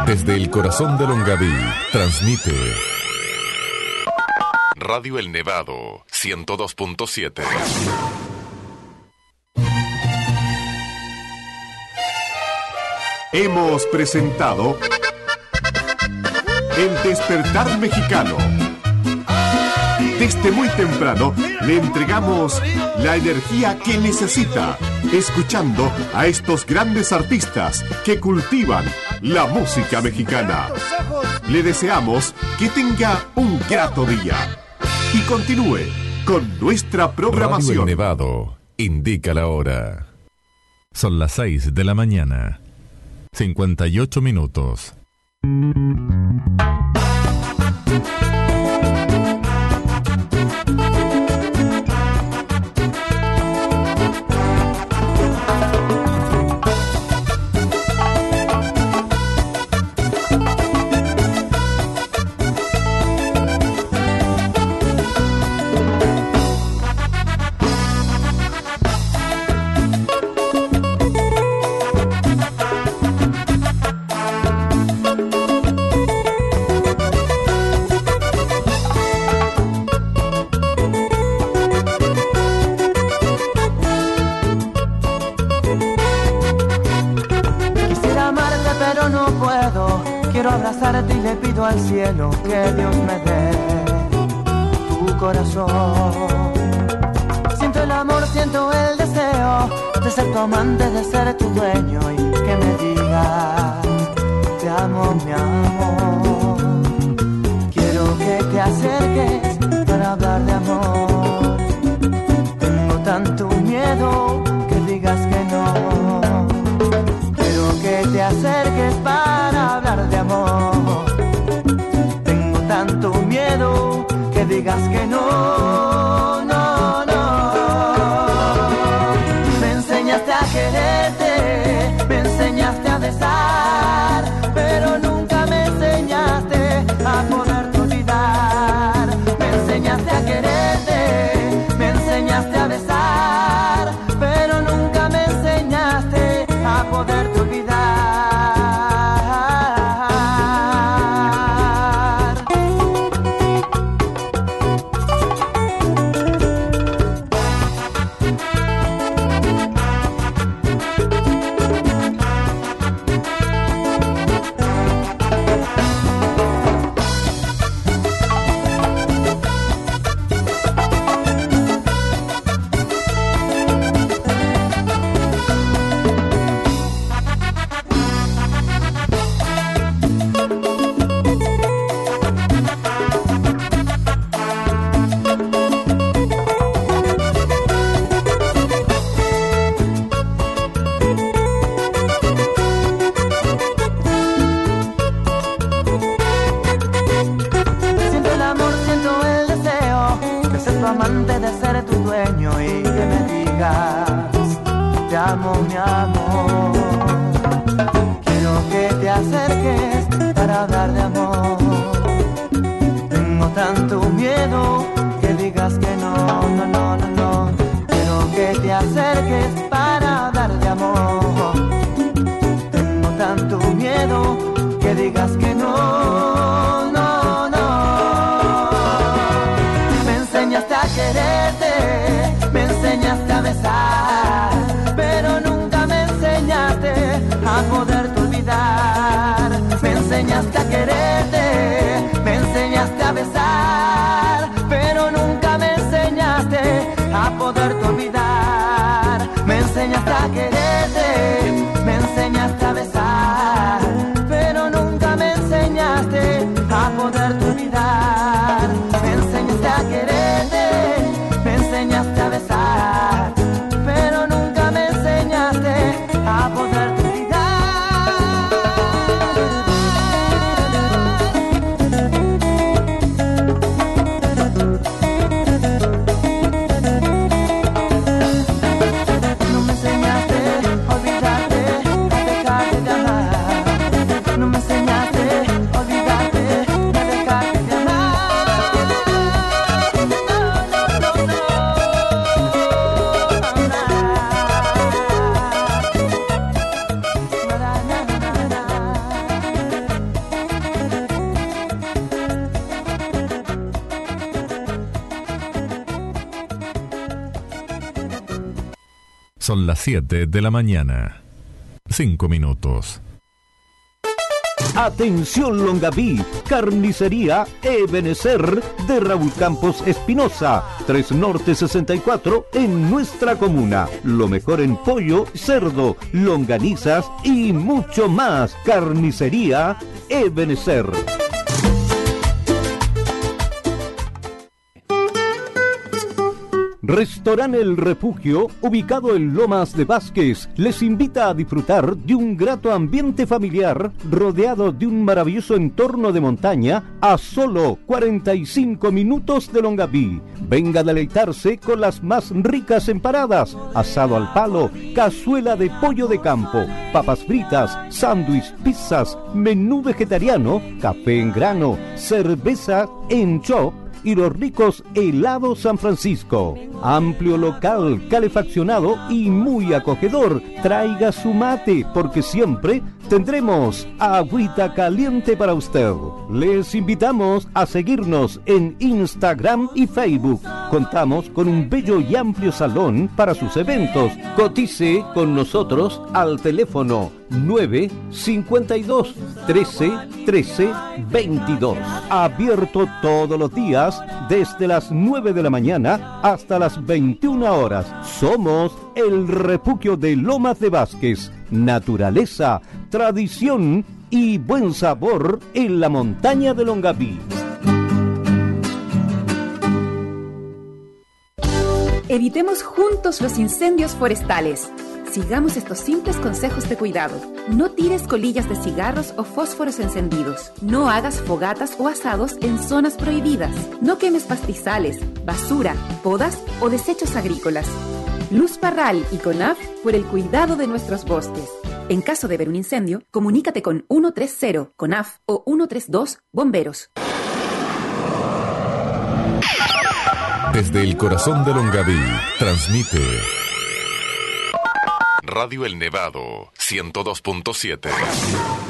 Desde el corazón de Longaví, transmite Radio El Nevado, 102.7. Hemos presentado El Despertar Mexicano. Desde muy temprano le entregamos la energía que necesita, escuchando a estos grandes artistas que cultivan la música mexicana. Le deseamos que tenga un grato día y continúe con nuestra programación. Radio El Nevado indica la hora. Son las 6 de la mañana, 58 minutos. Y le pido al cielo que Dios me dé tu corazón. Siento el amor, siento el deseo de ser tu amante, de ser tu dueño y que me digas te amo, mi amor. Quiero que te acerques para hablar de amor. Tengo tanto miedo que digas que no. Quiero que te acerques para hablar de amor. Tengo tanto miedo que digas que no, no, no. Me enseñaste a quererte, me enseñaste a besar, pero nunca me enseñaste a poderte olvidar. Me enseñaste a quererte, me enseñaste a besar, pero nunca me enseñaste a poderte olvidar. No me enseñaste a olvidarte. Son las 7 de la mañana. 5 minutos. Atención Longaví, carnicería Ebenezer de Raúl Campos Espinosa, 3 Norte 64 en nuestra comuna. Lo mejor en pollo, cerdo, longanizas y mucho más. Carnicería Ebenezer. Restaurante El Refugio, ubicado en Lomas de Vázquez, les invita a disfrutar de un grato ambiente familiar rodeado de un maravilloso entorno de montaña a solo 45 minutos de Longaví. Venga a deleitarse con las más ricas empanadas, asado al palo, cazuela de pollo de campo, papas fritas, sándwich, pizzas, menú vegetariano, café en grano, cerveza en shop y los ricos helados San Francisco. Amplio local, calefaccionado y muy acogedor. Traiga su mate porque siempre tendremos agüita caliente para usted. Les invitamos a seguirnos en Instagram y Facebook. Contamos con un bello y amplio salón para sus eventos. Cotice con nosotros al teléfono 952 13 13 22. Abierto todos los días desde las 9 de la mañana hasta las 21 horas. Somos El Refugio de Lomas de Vázquez. Naturaleza, tradición y buen sabor en la montaña de Longaví. Evitemos juntos los incendios forestales. Sigamos estos simples consejos de cuidado. No tires colillas de cigarros o fósforos encendidos. No hagas fogatas o asados en zonas prohibidas. No quemes pastizales, basura, podas o desechos agrícolas. Luz Parral y CONAF por el cuidado de nuestros bosques. En caso de ver un incendio, comunícate con 130 CONAF o 132 Bomberos. Desde el corazón de Longaví, transmite Radio El Nevado, 102.7.